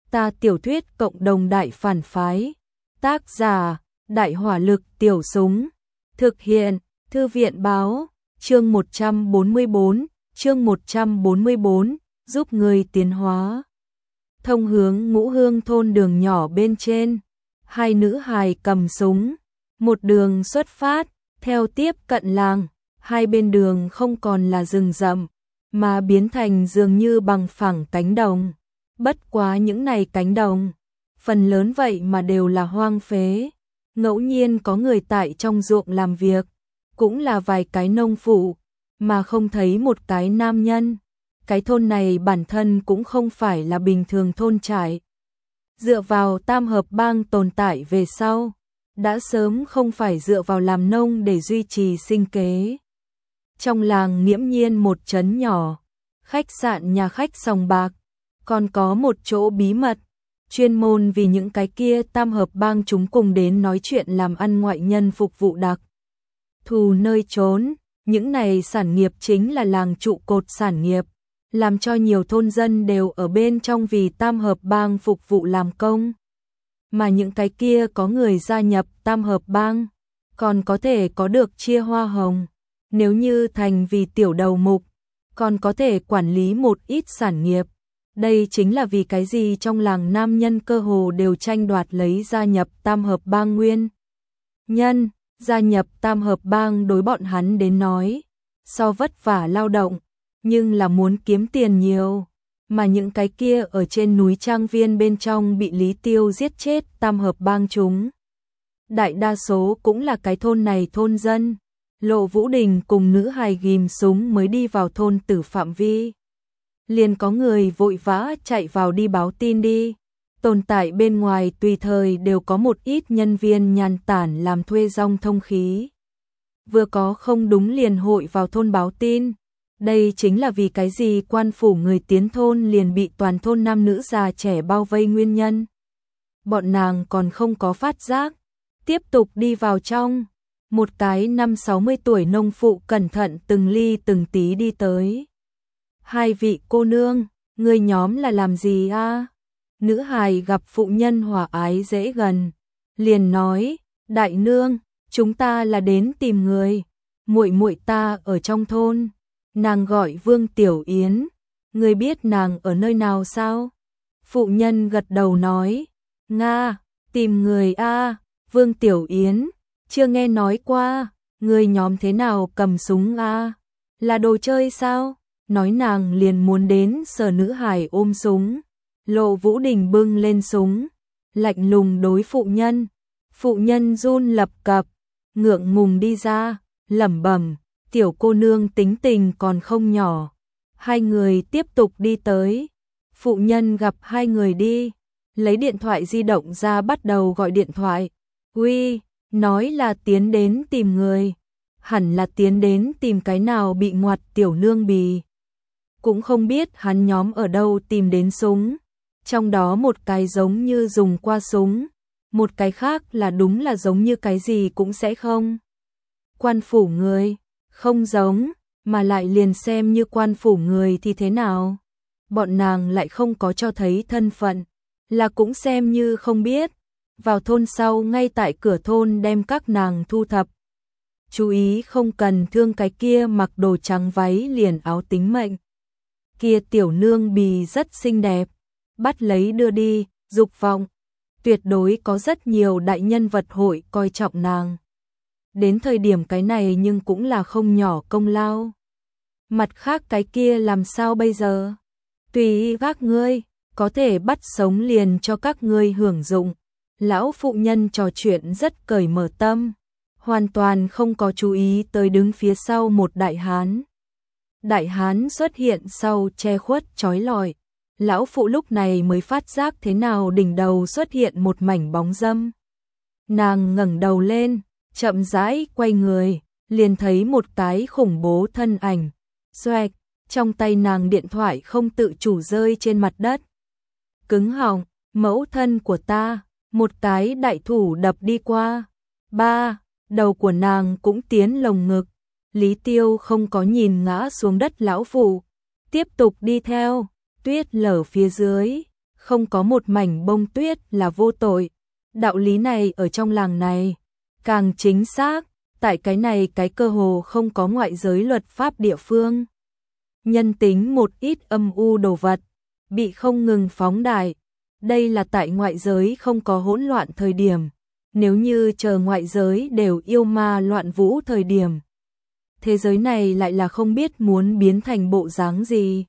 Ta tiểu thuyết cộng đồng đại phản phái. Tác giả: Đại hỏa lực tiểu súng. Thực hiện: Thư viện báo. Chương 144, giúp người tiến hóa. Thông hướng Ngũ Hương thôn đường nhỏ bên trên, hai nữ hài cầm súng, một đường xuất phát, theo tiếp cận làng, hai bên đường không còn là rừng rậm, mà biến thành dường như bằng phẳng cánh đồng. Bất quá những này cánh đồng, phần lớn vậy mà đều là hoang phế, ngẫu nhiên có người tại trong ruộng làm việc, cũng là vài cái nông phụ, mà không thấy một cái nam nhân. Cái thôn này bản thân cũng không phải là bình thường thôn trại. Dựa vào tam hợp bang tồn tại về sau, đã sớm không phải dựa vào làm nông để duy trì sinh kế. Trong làng nghiễm nhiên một trấn nhỏ, khách sạn nhà khách sòng bạc, còn có một chỗ bí mật, chuyên môn vì những cái kia tam hợp bang chúng cùng đến nói chuyện làm ăn ngoại nhân phục vụ đặc thù nơi trốn. Những này sản nghiệp chính là làng trụ cột sản nghiệp, làm cho nhiều thôn dân đều ở bên trong vì tam hợp bang phục vụ làm công. Mà những cái kia có người gia nhập tam hợp bang, còn có thể có được chia hoa hồng. Nếu như thành vì tiểu đầu mục, còn có thể quản lý một ít sản nghiệp. Đây chính là vì cái gì trong làng nam nhân cơ hồ đều tranh đoạt lấy gia nhập tam hợp bang nguyên nhân. Gia nhập tam hợp bang đối bọn hắn đến nói, so vất vả lao động, nhưng là muốn kiếm tiền nhiều. Mà những cái kia ở trên núi trang viên bên trong bị Lý Tiêu giết chết tam hợp bang chúng, đại đa số cũng là cái thôn này thôn dân. Lộ Vũ Đình cùng nữ hài ghim súng mới đi vào thôn tử phạm vi, liền có người vội vã chạy vào đi báo tin đi. Tồn tại bên ngoài tùy thời đều có một ít nhân viên nhàn tản làm thuê rong thông khí. Vừa có không đúng liền hội vào thôn báo tin. Đây chính là vì cái gì quan phủ người tiến thôn liền bị toàn thôn nam nữ già trẻ bao vây nguyên nhân. Bọn nàng còn không có phát giác, tiếp tục đi vào trong. Một cái 50-60 tuổi nông phụ cẩn thận từng ly từng tí đi tới. Hai vị cô nương, người nhóm là làm gì a? Nữ hài gặp phụ nhân hòa ái dễ gần, liền nói: đại nương, chúng ta là đến tìm người, muội muội ta ở trong thôn, nàng gọi Vương Tiểu Yến, người biết nàng ở nơi nào sao? Phụ nhân gật đầu nói: nga, tìm người a, Vương Tiểu Yến, chưa nghe nói qua, người nhóm thế nào cầm súng a, là đồ chơi sao? Nói nàng liền muốn đến sờ nữ hài ôm súng. Lộ Vũ Đình bưng lên súng, lạnh lùng đối phụ nhân. Phụ nhân run lập cập, ngượng ngùng đi ra, lẩm bẩm: tiểu cô nương tính tình còn không nhỏ. Hai người tiếp tục đi tới. Phụ nhân gặp hai người đi, lấy điện thoại di động ra bắt đầu gọi điện thoại. Uy, nói là tiến đến tìm người, hẳn là tiến đến tìm cái nào bị ngoặt tiểu nương bì. Cũng không biết hắn nhóm ở đâu tìm đến súng. Trong đó một cái giống như dùng qua súng, một cái khác là đúng là giống như cái gì cũng sẽ không. Quan phủ người, không giống, mà lại liền xem như quan phủ người thì thế nào. Bọn nàng lại không có cho thấy thân phận, là cũng xem như không biết. Vào thôn sau ngay tại cửa thôn đem các nàng thu thập. Chú ý không cần thương cái kia mặc đồ trắng váy liền áo tính mệnh. Kia tiểu nương bì rất xinh đẹp. Bắt lấy đưa đi, dục vọng. Tuyệt đối có rất nhiều đại nhân vật hội coi trọng nàng. Đến thời điểm cái này nhưng cũng là không nhỏ công lao. Mặt khác cái kia làm sao bây giờ? Tùy các ngươi, có thể bắt sống liền cho các ngươi hưởng dụng. Lão phụ nhân trò chuyện rất cởi mở tâm, hoàn toàn không có chú ý tới đứng phía sau một đại hán. Đại hán xuất hiện sau che khuất chói lọi. Lão phụ lúc này mới phát giác thế nào đỉnh đầu xuất hiện một mảnh bóng râm. Nàng ngẩng đầu lên, chậm rãi quay người, liền thấy một cái khủng bố thân ảnh. Xoẹt, trong tay nàng điện thoại không tự chủ rơi trên mặt đất. Cứng họng, mẫu thân của ta, một cái đại thủ đập đi qua. Ba, đầu của nàng cũng tiến lồng ngực. Lý Tiêu không có nhìn ngã xuống đất lão phụ, tiếp tục đi theo. Tuyết lở phía dưới, không có một mảnh bông tuyết là vô tội. Đạo lý này ở trong làng này càng chính xác, tại cái này cái cơ hồ không có ngoại giới luật pháp địa phương. Nhân tính một ít âm u đồ vật, bị không ngừng phóng đại. Đây là tại ngoại giới không có hỗn loạn thời điểm. Nếu như chờ ngoại giới đều yêu ma loạn vũ thời điểm, thế giới này lại là không biết muốn biến thành bộ dáng gì.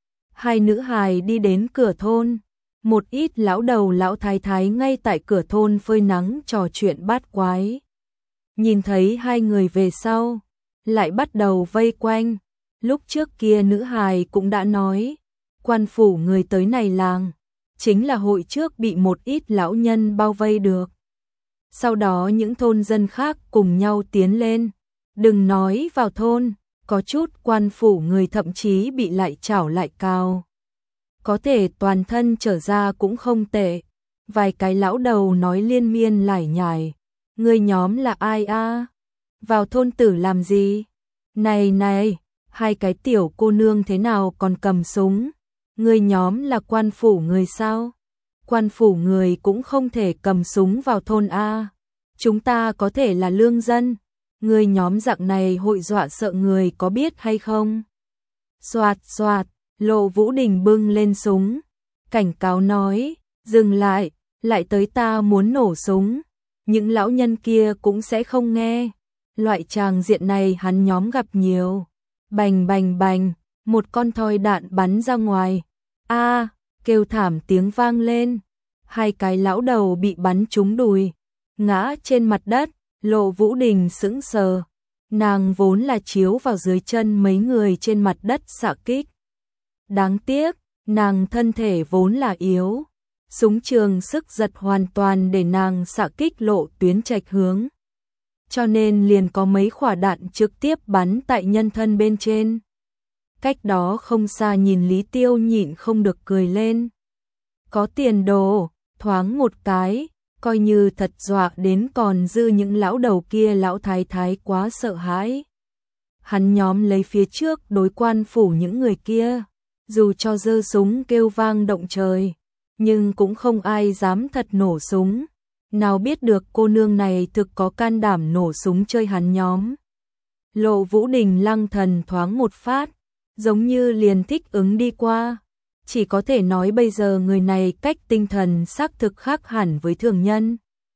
Hai nữ hài đi đến cửa thôn, một ít lão đầu lão thái thái ngay tại cửa thôn phơi nắng trò chuyện bát quái. Nhìn thấy hai người về sau, lại bắt đầu vây quanh. Lúc trước kia nữ hài cũng đã nói, quan phủ người tới này làng, chính là hội trước bị một ít lão nhân bao vây được. Sau đó những thôn dân khác cùng nhau tiến lên, đừng nói vào thôn, có chút quan phủ người thậm chí bị lại chảo lại cào. Có thể toàn thân trở ra cũng không tệ. Vài cái lão đầu nói liên miên lải nhải, người nhóm là ai a? Vào thôn tử làm gì? Này này, hai cái tiểu cô nương thế nào còn cầm súng? Người nhóm là quan phủ người sao? Quan phủ người cũng không thể cầm súng vào thôn a. Chúng ta có thể là lương dân. Người nhóm dạng này hội dọa sợ người có biết hay không? Xoạt xoạt, Lộ Vũ Đình bưng lên súng, cảnh cáo nói, dừng lại, lại tới ta muốn nổ súng. Những lão nhân kia cũng sẽ không nghe. Loại tràng diện này hắn nhóm gặp nhiều. Bành bành bành, một con thoi đạn bắn ra ngoài. A, kêu thảm tiếng vang lên. Hai cái lão đầu bị bắn trúng đùi, ngã trên mặt đất. Lộ Vũ Đình sững sờ, nàng vốn là chiếu vào dưới chân mấy người trên mặt đất xạ kích. Đáng tiếc, nàng thân thể vốn là yếu, súng trường sức giật hoàn toàn để nàng xạ kích lộ tuyến trạch hướng. Cho nên liền có mấy quả đạn trực tiếp bắn tại nhân thân bên trên. Cách đó không xa nhìn Lý Tiêu nhịn không được cười lên. Có tiền đồ, thoáng một cái. Coi như thật dọa đến còn dư những lão đầu kia lão thái thái quá sợ hãi. Hắn nhóm lấy phía trước đối quan phủ những người kia, dù cho giơ súng kêu vang động trời, nhưng cũng không ai dám thật nổ súng. Nào biết được cô nương này thực có can đảm nổ súng chơi hắn nhóm. Lộ Vũ Đình lăng thần thoáng một phát, giống như liền thích ứng đi qua. Chỉ có thể nói bây giờ người này cách tinh thần xác thực khác hẳn với thường nhân.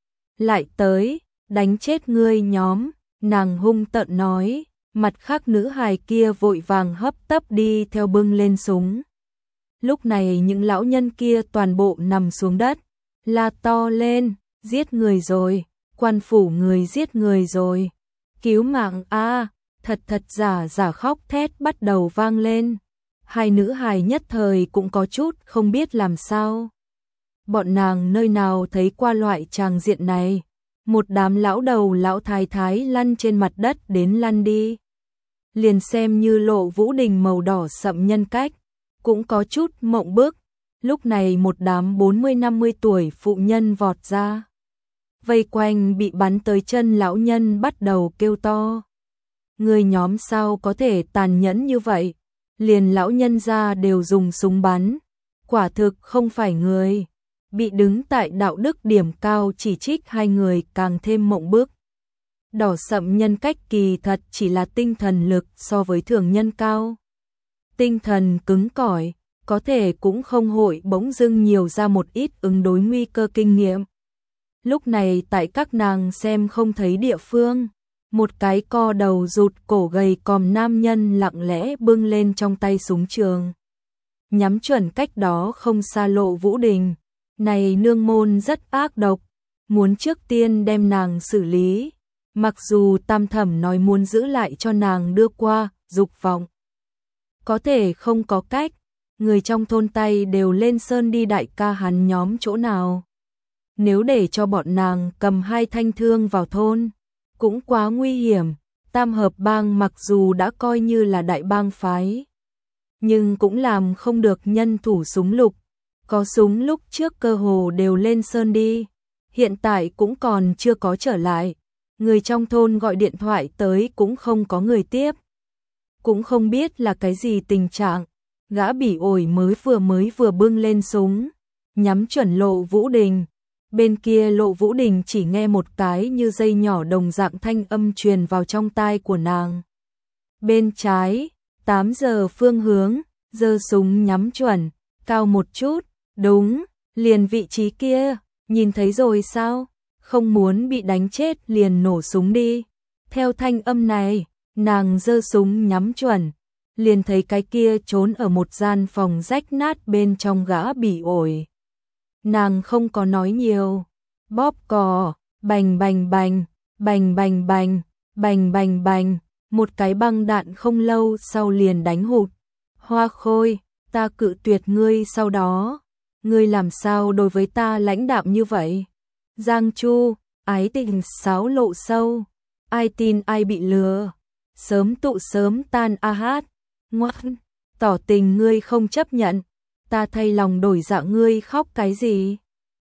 Lại tới, đánh chết ngươi nhóm, nàng hung tợn nói, mặt khác nữ hài kia vội vàng hấp tấp đi theo bưng lên súng. Lúc này những lão nhân kia toàn bộ nằm xuống đất, la to lên, giết người rồi, quan phủ người giết người rồi, cứu mạng a, thật thật giả giả khóc thét bắt đầu vang lên. Hai nữ hài nhất thời cũng có chút không biết làm sao. Bọn nàng nơi nào thấy qua loại tràng diện này. Một đám lão đầu lão thái thái lăn trên mặt đất đến lăn đi. Liền xem như Lộ Vũ Đình màu đỏ sậm nhân cách, cũng có chút mộng bức. Lúc này một đám 40-50 tuổi phụ nhân vọt ra. Vây quanh bị bắn tới chân lão nhân bắt đầu kêu to. Người nhóm sao có thể tàn nhẫn như vậy? Liền lão nhân ra đều dùng súng bắn, quả thực không phải người. Bị đứng tại đạo đức điểm cao chỉ trích hai người càng thêm mộng bức. Đỏ sậm nhân cách kỳ thật chỉ là tinh thần lực so với thường nhân cao. Tinh thần cứng cỏi, có thể cũng không hội bỗng dưng nhiều ra một ít ứng đối nguy cơ kinh nghiệm. Lúc này tại các nàng xem không thấy địa phương. Một cái co đầu rụt cổ gầy còm nam nhân lặng lẽ bưng lên trong tay súng trường. Nhắm chuẩn cách đó không xa Lộ Vũ Đình. Này nương môn rất ác độc, muốn trước tiên đem nàng xử lý. Mặc dù tam thẩm nói muốn giữ lại cho nàng đưa qua, dục vọng. Có thể không có cách, người trong thôn Tây đều lên sơn đi đại ca hắn nhóm chỗ nào. Nếu để cho bọn nàng cầm hai thanh thương vào thôn, cũng quá nguy hiểm. Tam hợp bang mặc dù đã coi như là đại bang phái, nhưng cũng làm không được nhân thủ súng lục. Có súng lúc trước cơ hồ đều lên sơn đi, hiện tại cũng còn chưa có trở lại. Người trong thôn gọi điện thoại tới cũng không có người tiếp. Cũng không biết là cái gì tình trạng, gã bỉ ổi mới vừa bưng lên súng, nhắm chuẩn Lộ Vũ Đình. Bên kia Lộ Vũ Đình chỉ nghe một cái như dây nhỏ đồng dạng thanh âm truyền vào trong tai của nàng. Bên trái, 8 giờ phương hướng, giơ súng nhắm chuẩn, cao một chút, đúng, liền vị trí kia, nhìn thấy rồi sao? Không muốn bị đánh chết liền nổ súng đi. Theo thanh âm này, nàng giơ súng nhắm chuẩn, liền thấy cái kia trốn ở một gian phòng rách nát bên trong gã bị ổi. Nàng không có nói nhiều, bóp cò, bành bành bành, bành bành bành, bành bành bành, một cái băng đạn không lâu sau liền đánh hụt. Hoa Khôi, ta cự tuyệt ngươi sau đó, ngươi làm sao đối với ta lãnh đạm như vậy? Giang Chu, ái tình xáo lộ sâu, ai tin ai bị lừa, sớm tụ sớm tan a hát, ngoan, tỏ tình ngươi không chấp nhận, ta thay lòng đổi dạ ngươi khóc cái gì?